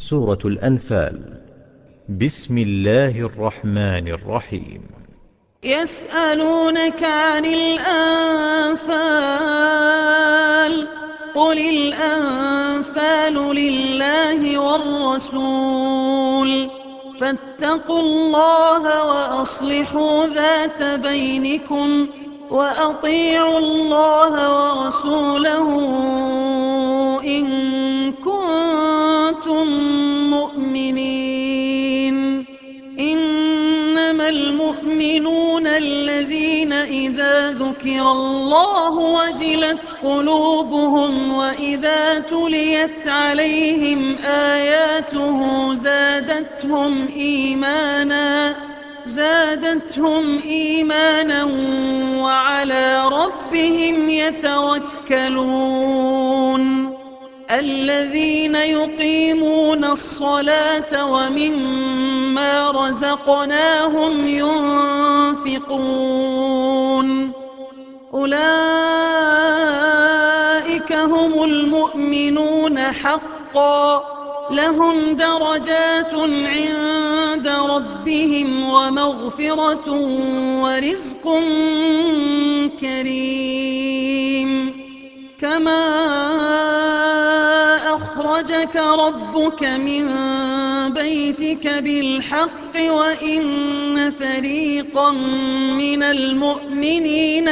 سورة الأنفال. بسم الله الرحمن الرحيم. يسألونك عن الأنفال قل الأنفال لله والرسول فاتقوا الله وأصلحوا ذات بينكم وأطيعوا الله ورسوله إن كنتم مؤمنين. إنما المؤمنون الذين إذا ذكر الله وجلت قلوبهم وإذا تليت عليهم آياته زادتهم إيمانا وعلى ربهم يتوكلون. الذين يقيمون الصلاة ومما رزقناهم ينفقون أولئك هم المؤمنون حقا لهم درجات عند ربهم ومغفرة ورزق كريم. كما أخرجك ربك من بيتك بالحق وإن فريقا من المؤمنين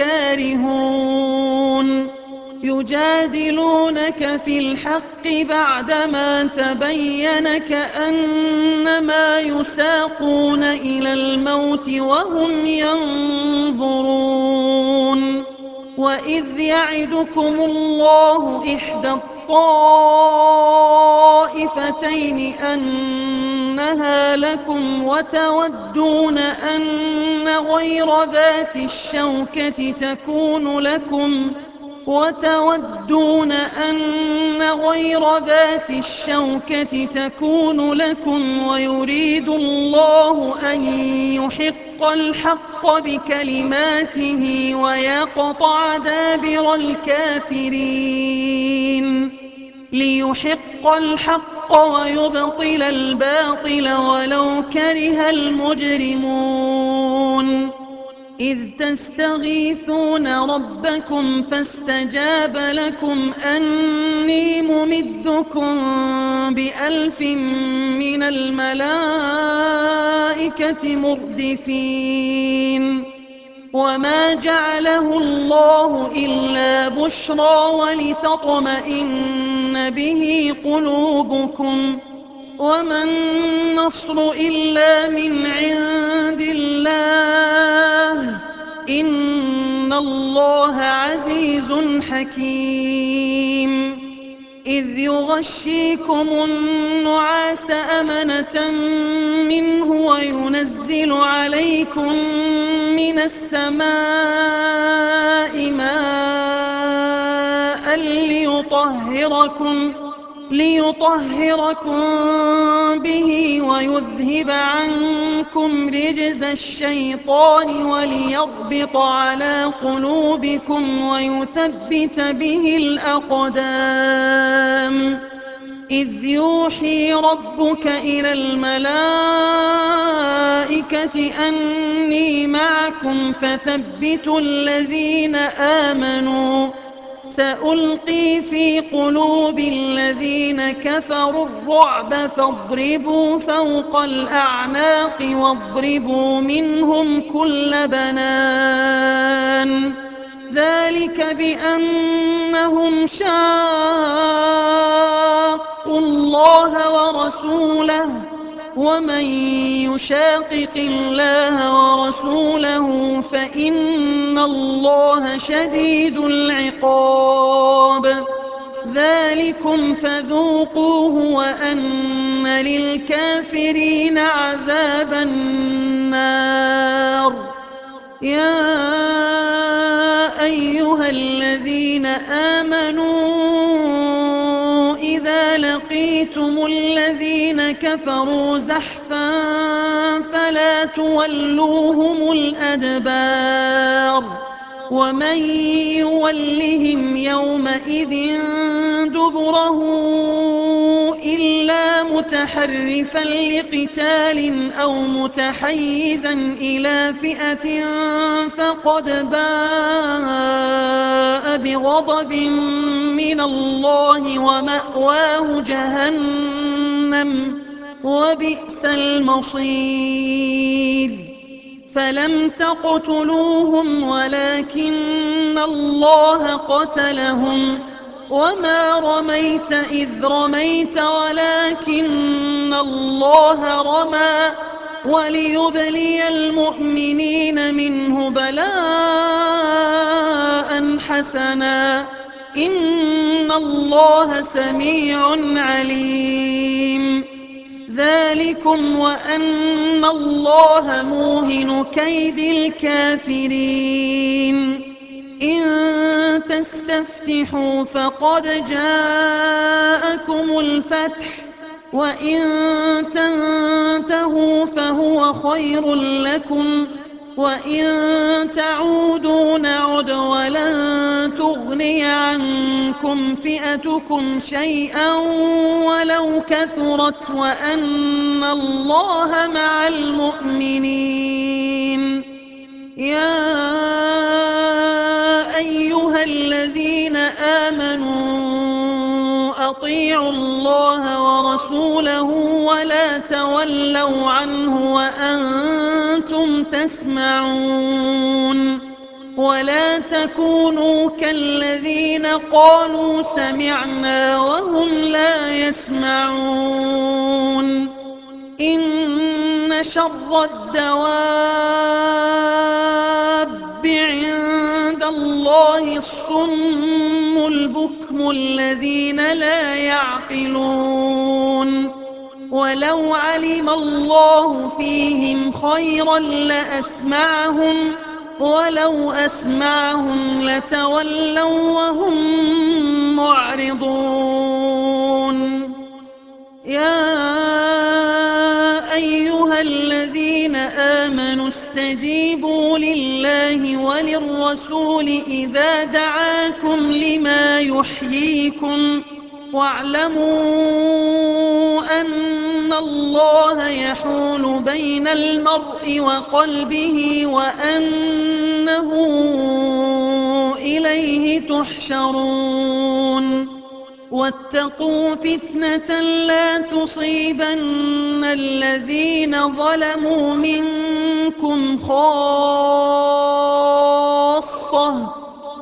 لكارهون يجادلونك في الحق بعدما تبين كأنما يساقون إلى الموت وهم ينظرون. وإذ يعدكم الله إحدى الطائفتين أنها لكم وتودون أن غير ذات الشوكة تكون لكم ويريد الله أن يحق الحق بكلماته ويقطع دابر الكافرين ليحق الحق ويبطل الباطل ولو كره المجرمون. إذ تستغيثون ربكم فاستجاب لكم أني ممدكم ب1000 من الملائكة مردفين. وما جعله الله إلا بشرى ولتطمئن به قلوبكم وما النصر إلا من عند الله إن الله عزيز حكيم. إذ يغشيكم النعاس أمنة منه وينزل عليكم من السماء ماء ليطهركم به ويذهب عنكم رجز الشيطان وليربط على قلوبكم ويثبت به الأقدام. إذ يوحي ربك إلى الملائكة أني معكم فثبتوا الذين آمنوا سألقي في قلوب الذين كفروا الرعب فاضربوا فوق الأعناق واضربوا منهم كل بنان. ذلك بأنهم شاقوا الله ورسوله ومن يشاقق الله ورسوله فإن الله شديد العقاب. ذلكم فذوقوه وأن للكافرين عذاب النار. يا أيها الذين آمنوا إذا لقيتم الذين كفروا زحفا فلا تولوهم الأدبار ومن يولهم يومئذ دبره إلا متحرفا لقتال أو متحيزا إلى فئة فقد باء بغضب من الله ومأواه جهنم وبئس المصير فلم تقتلوهم ولكن الله قتلهم وما رميت إذ رميت ولكن الله رمى وليبلي المؤمنين منه بلاء حسنا إن الله سميع عليم ذلكم وأن الله موهن كيد الكافرين إن تستفتحوا فقد جاءكم الفتح وإن تنتهوا فهو خير لكم وإن تعودوا نعد ولن تغني عنكم فئتكم شيئا ولو كثرت وأن الله مع المؤمنين يا أيها الذين آمنوا أطيعوا الله ورسوله ولا تولوا عنه وأنتم تسمعون ولا تكونوا كالذين قالوا سمعنا وهم لا يسمعون إن شر الدواب عند الله الصم البكم الذين لا يعقلون ولو علم الله فيهم خيرا لأسمعهم ولو أسمعهم لتولوا وهم معرضون يا أيها الذين آمنوا استجيبوا لله وللرسول إذا دعاكم لما يحييكم واعلموا أن الله يحول بين المرء وقلبه وأنه إليه تحشرون واتقوا فتنة لا تصيبن الذين ظلموا منكم خاصة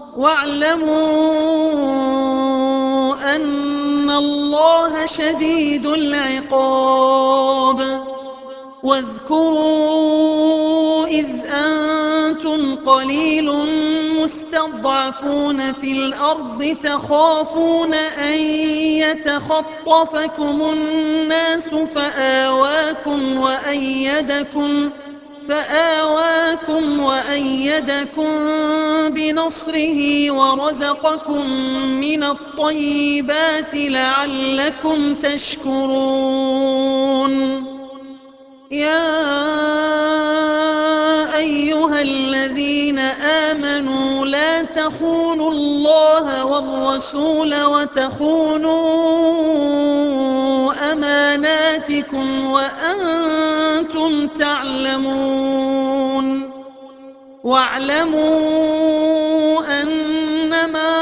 واعلموا أن الله شديد العقاب واذكروا إذ أنتم قليل مستضعفون في الأرض تخافون أن يتخطفكم الناس فآواكم وأيدكم بنصره ورزقكم من الطيبات لعلكم تشكرون يا أيها الذين آمنوا لا تخونوا الله والرسول وتخونوا أماناتكم وأنتم تعلمون واعلموا أنما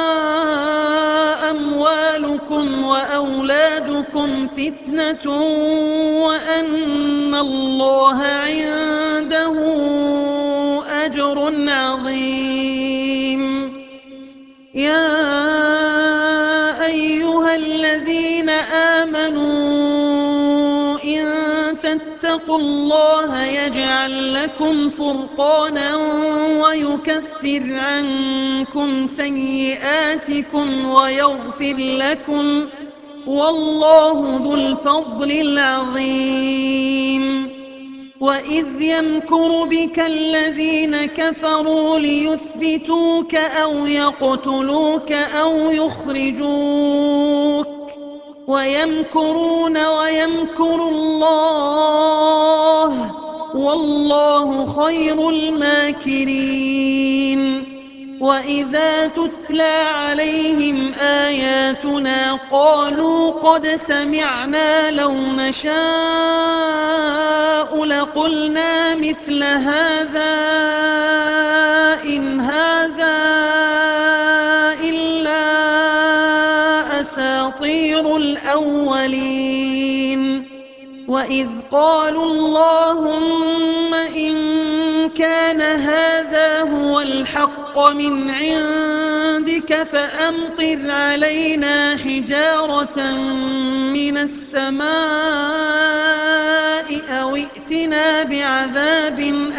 أموالكم وأولادكم فتنة وأن الله عنده أجر عظيم يا أيها الذين آمنوا إن تتقوا الله يجعل لكم فرقانا ويكفر عنكم سيئاتكم ويغفر لكم والله ذو الفضل العظيم وإذ يمكر بك الذين كفروا ليثبتوك أو يقتلوك أو يخرجوك ويمكرون ويمكر الله والله خير الماكرين وإذا تتلى عليهم آياتنا قالوا قد سمعنا لو نشاء لقلنا مثل هذا إن هذا إلا أساطير الأولين وإذ قالوا اللهم إن كان هذا هو الحق من عندك فأمطر علينا حجارة من السماء أو ائتنا بعذاب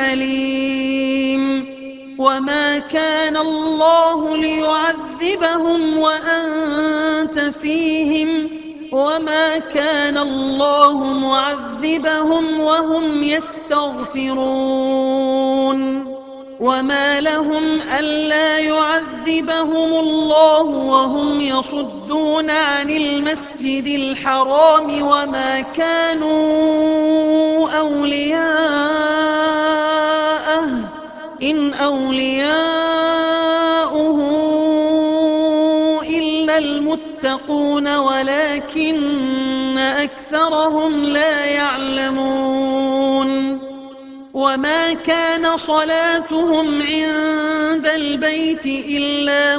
أليم وما كان الله ليعذبهم وأنت فيهم وما كان الله معذبهم وهم يستغفرون وما لهم ألا يعذبهم الله وهم يصدون عن المسجد الحرام وما كانوا أولياءه إن أولياؤه إلا المتقون ولكن أكثرهم لا يعلمون وما كان صلاتهم عند البيت إلا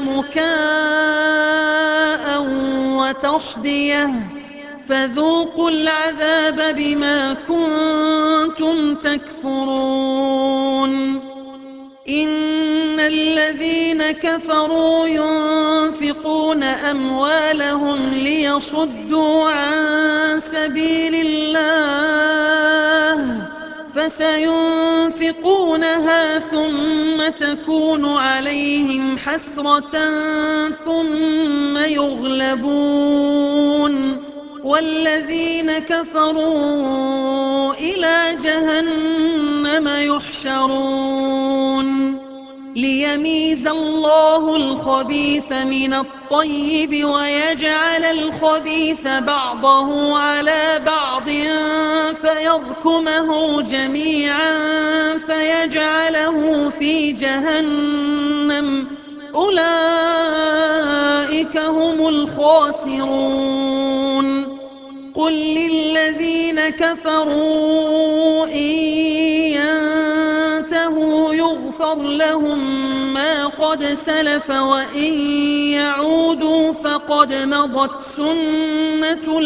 مكاء وتصدية فذوقوا العذاب بما كنتم تكفرون إن الذين كفروا ينفقون أموالهم ليصدوا عن سبيل الله فسينفقونها ثم تكون عليهم حسرة ثم يغلبون والذين كفروا إلى جهنم يحشرون ليميز الله الخبيث من الطيب ويجعل الخبيث بعضه على بعض فيركمه جميعا فيجعله في جهنم أولئك هم الخاسرون قل للذين كفروا إن ينتهوا يغفر لهم ما قد سلف وإن يعودوا فقد مضت سنة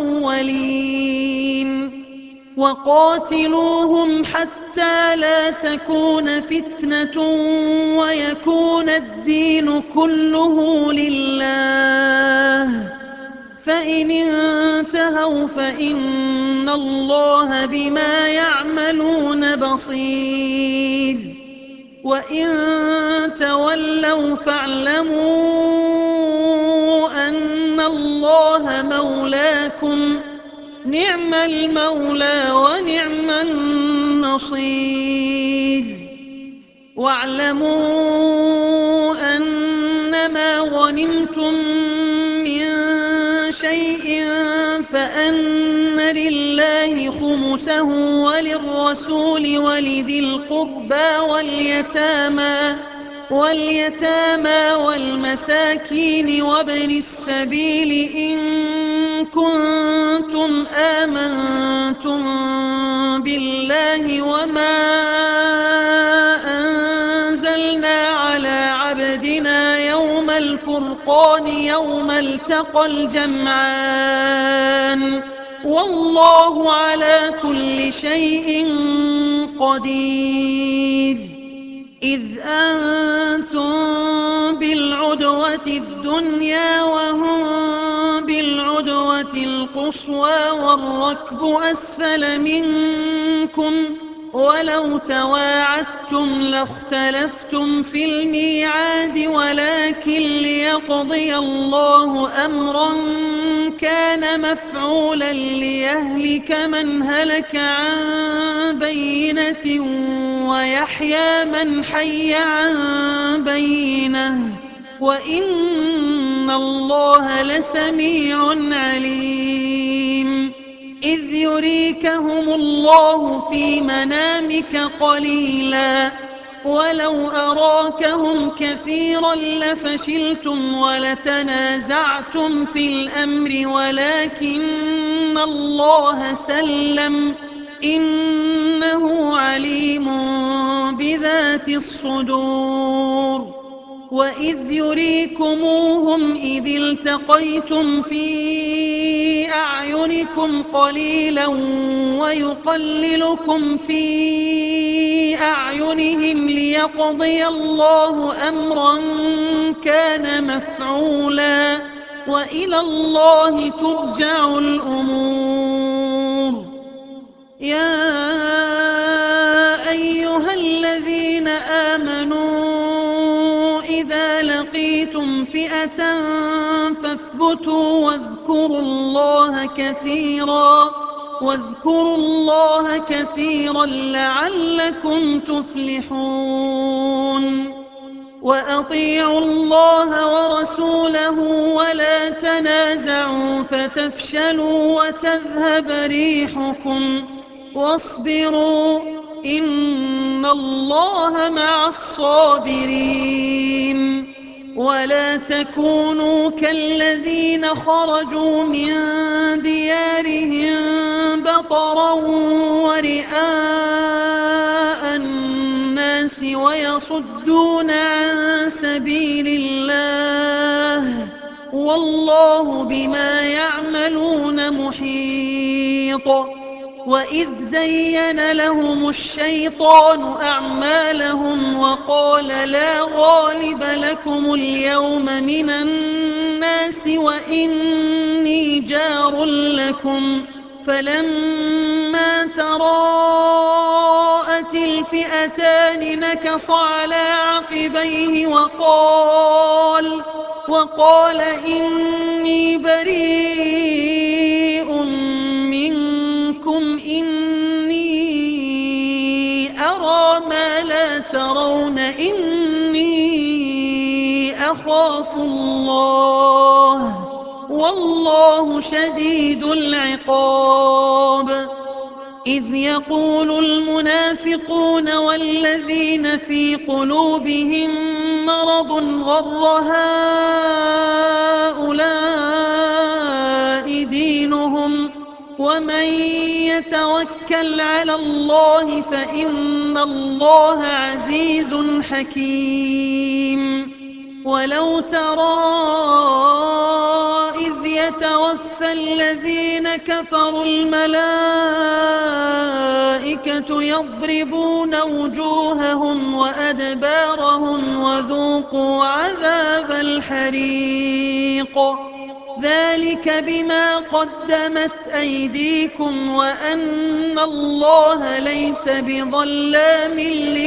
الأولين وقاتلوهم حتى لا تكون فتنة ويكون الدين كله لله فإن انتهوا فإن الله بما يعملون بصير وإن تولوا فاعلموا أن الله مولاكم نعم المولى ونعم النصير واعلموا أنما غنمتم من شيء فأن لله خمسه وللرسول ولذي القربى واليتامى والمساكين وابن السبيل إن كنتم آمنتم بالله وما أنزلنا على عبدنا يوم الفرقان يوم التقى الجمعان والله على كل شيء قدير إذ أنتم بالعدوة الدنيا وهم بالعدوة القصوى والركب أسفل منكم ولو تواعدتم لاختلفتم في الميعاد ولكن ليقضي الله أمرا كان مفعولا ليهلك من هلك عن بينة ويحيى من حي عن بينة وإن الله لسميع عليم إذ يريكهم الله في منامك قليلا ولو أراكهم كثيرا لفشلتم ولتنازعتم في الأمر ولكن الله سلم إنه عليم بذات الصدور وإذ يريكموهم إذ التقيتم في أعينكم قليلا ويقللكم في أعينهم ليقضي الله أمرا كان مفعولا وإلى الله ترجع الأمور. يا أيها الذين آمنوا إذا لقيتم فئة فاثبتوا واذكروا الله كثيرا لعلكم تفلحون. وأطيعوا الله ورسوله ولا تنازعوا فتفشلوا وتذهب ريحكم واصبروا إن الله مع الصابرين. ولا تكونوا كالذين خرجوا من ديارهم بطرا ورئاء الناس ويصدون عن سبيل الله والله بما يعملون محيط. وإذ زين لهم الشيطان أعمالهم وقال لا غالب لكم اليوم من الناس وإني جار لكم فلما تراءت الفئتان نكص على عقبيه وقال إني بريء منكم إني أرى ما لا ترون إني أخاف الله والله شديد العقاب. إذ يقول المنافقون والذين في قلوبهم مرض غر هؤلاء دينهم ومن يتوكل على الله فإن الله عزيز حكيم. ولو ترى إذ يتوفى الذين كفروا الملائكة يضربون وجوههم وأدبارهم وذوقوا عذاب الحريق ذلك بما قدمت أيديكم وأن الله ليس بظلام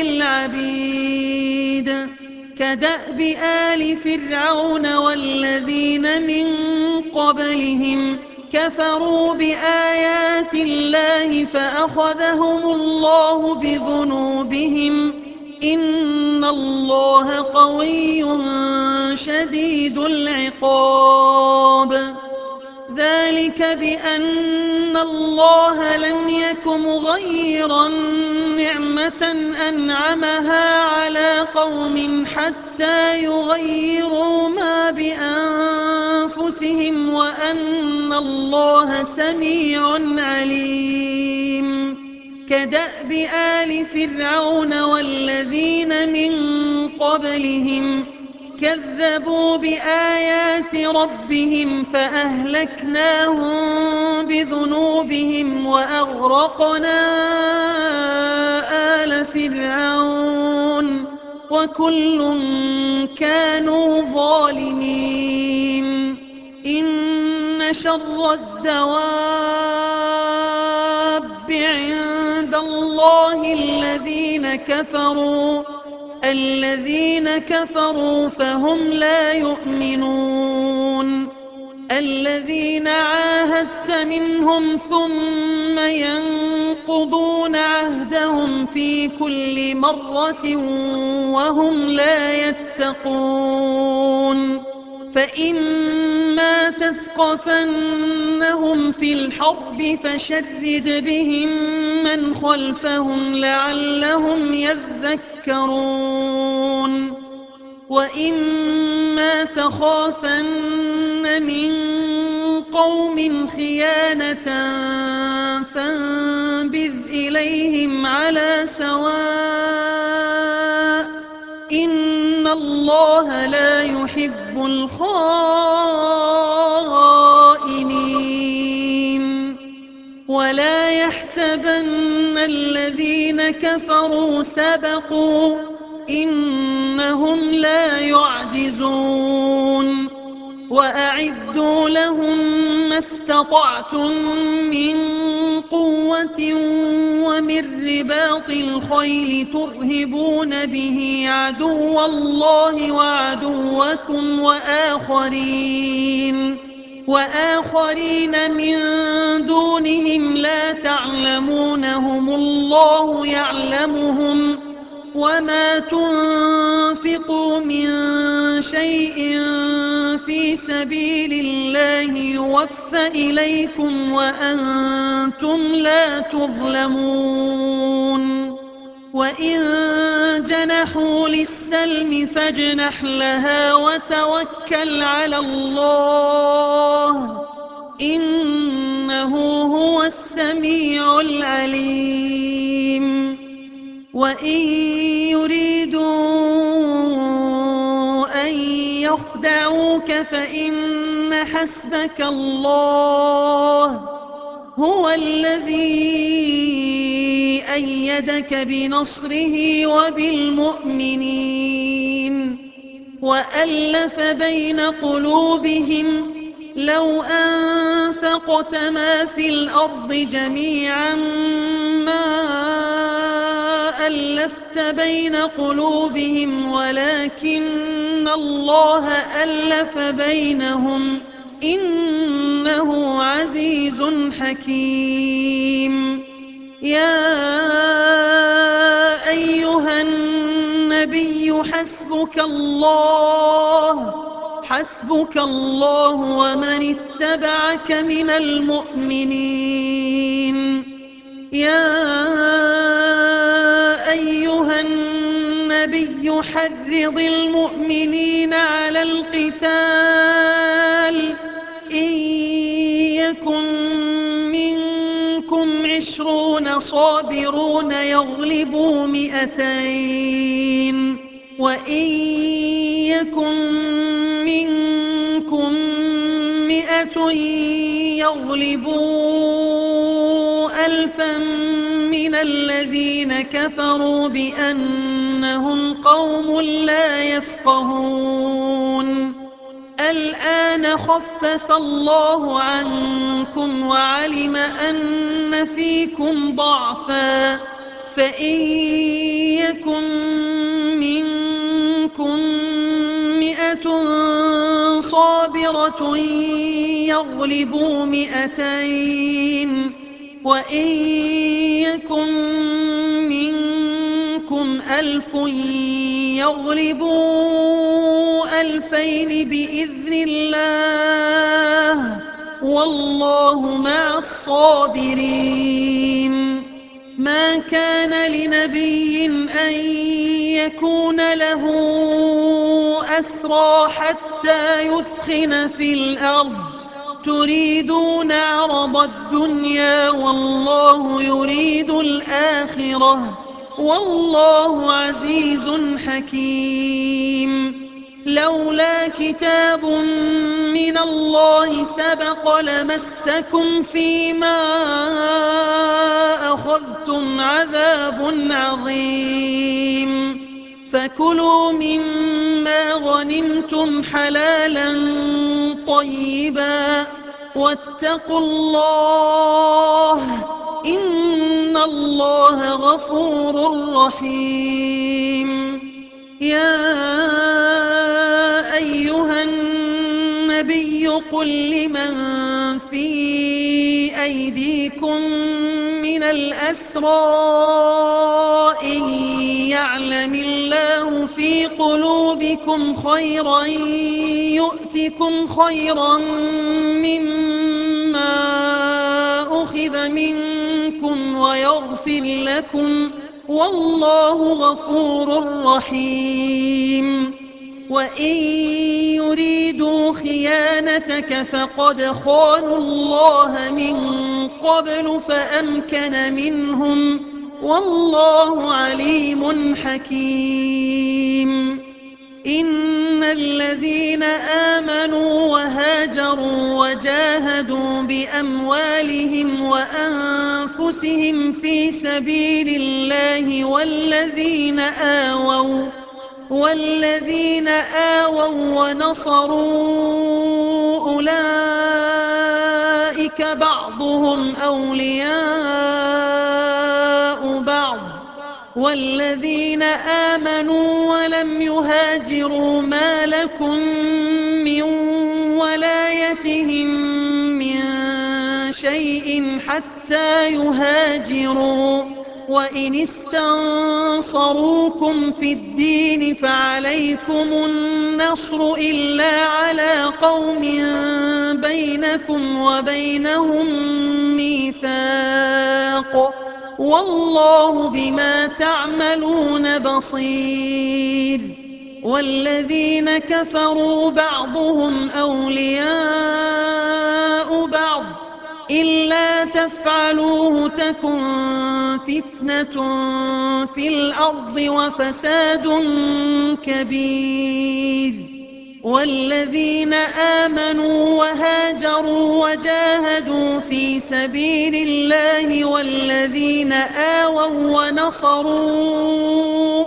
للعبيد. كدأب آل فرعون والذين من قبلهم كفروا بآيات الله فأخذهم الله بذنوبهم إن الله قوي شديد العقاب. ذلك بأن الله لم يك مغيرا نعمة أنعمها على قوم حتى يغيروا ما بأنفسهم وأن الله سميع عليم. كدأب آل فرعون والذين من قبلهم كذبوا بآيات ربهم فأهلكناهم بذنوبهم وأغرقنا آل فرعون وكل كانوا ظالمين. إن شر الدواب عند الله الذين كفروا فهم لا يؤمنون. الذين عاهدت منهم ثم ينقضون عهدهم في كل مرة وهم لا يتقون. فإما تثقفنهم في الحرب فشرد بهم من خلفهم لعلهم يذكرون يتذكرون وإما تخافن من قوم خيانة فانبذ إليهم على سواء إن الله لا يحب الخائنين ولا يحسبن الذين كفروا سبقوا إنهم لا يعجزون وأعدوا لهم ما استطعتم من قوة ومن رباط الخيل ترهبون به عدو الله وعدوكم وآخرين من دونهم لا تعلمونهم الله يعلمهم وما تنفقوا من شيء في سبيل الله يوفى إليكم وأنتم لا تظلمون وإن جنحوا للسلم فاجنح لها وتوكل على الله إنه هو السميع العليم وإن يريدوا أن يخدعوك فإن حسبك الله هو الذي أيدك بنصره وبالمؤمنين وألف بين قلوبهم لو أنفقت ما في الأرض جميعا ما ألفت بين قلوبهم ولكن الله ألف بينهم إنه عزيز حكيم يا أيها النبي حسبك الله ومن اتبعك من المؤمنين يا أيها النبي حرض المؤمنين على القتال إن يكن منكم 20 صابرون يغلبوا 200 وإن يكن منكم 100 يغلبوا 1000 من الذين كفروا بأنهم قوم لا يفقهون الآن خفف الله عنكم وعلم أن فيكم ضعفا فإن يكن منكم 100 صابرة يغلبوا 200 وإن يكن منكم 1000 يغلبوا 2000 بإذن الله والله مع الصابرين ما كان لنبي أن يكون له أسرى حتى يثخن في الأرض تريدون عرض الدنيا والله يريد الآخرة والله عزيز حكيم لولا كتاب من الله سبق لمسكم فيما أخذتم عذاب عظيم فكلوا مما غنمتم حلالا طيبا واتقوا الله إن الله غفور رحيم يا أيها النبي قل لمن في أيديكم من الأسرى إن يعلم الله في قلوبكم خيرا يؤتكم خيرا مما أخذ منكم ويغفر لكم والله غفور رحيم وإن يريدوا خيانتك فقد خانوا الله من قبل فأمكن منهم والله عليم حكيم إن الذين آمنوا وهاجروا وجاهدوا بأموالهم وأنفسهم في سبيل الله والذين آووا ونصروا أولئك بعضهم أولياء بعض والذين آمنوا ولم يهاجروا ما لكم من ولايتهم من شيء حتى يهاجروا وإن استنصروكم في الدين فعليكم النصر إلا على قوم بينكم وبينهم ميثاق والله بما تعملون بصير والذين كفروا بعضهم أولياء بعض إلا تفعلوه تكن فتنة في الأرض وفساد كبير والذين آمنوا وهاجروا وجاهدوا في سبيل الله والذين آووا ونصروا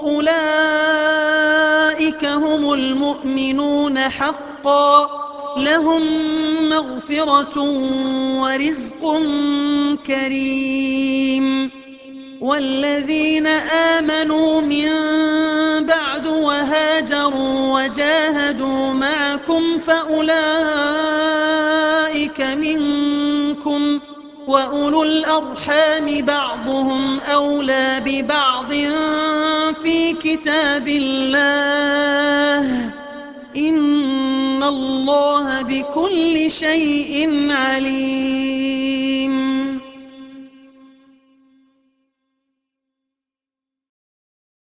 أولئك هم المؤمنون حقا لهم مغفرة ورزق كريم والذين آمنوا من بعد وهاجروا وجاهدوا معكم فأولئك منكم وأولو الأرحام بعضهم أولى ببعض في كتاب الله إن الله بكل شيء عليم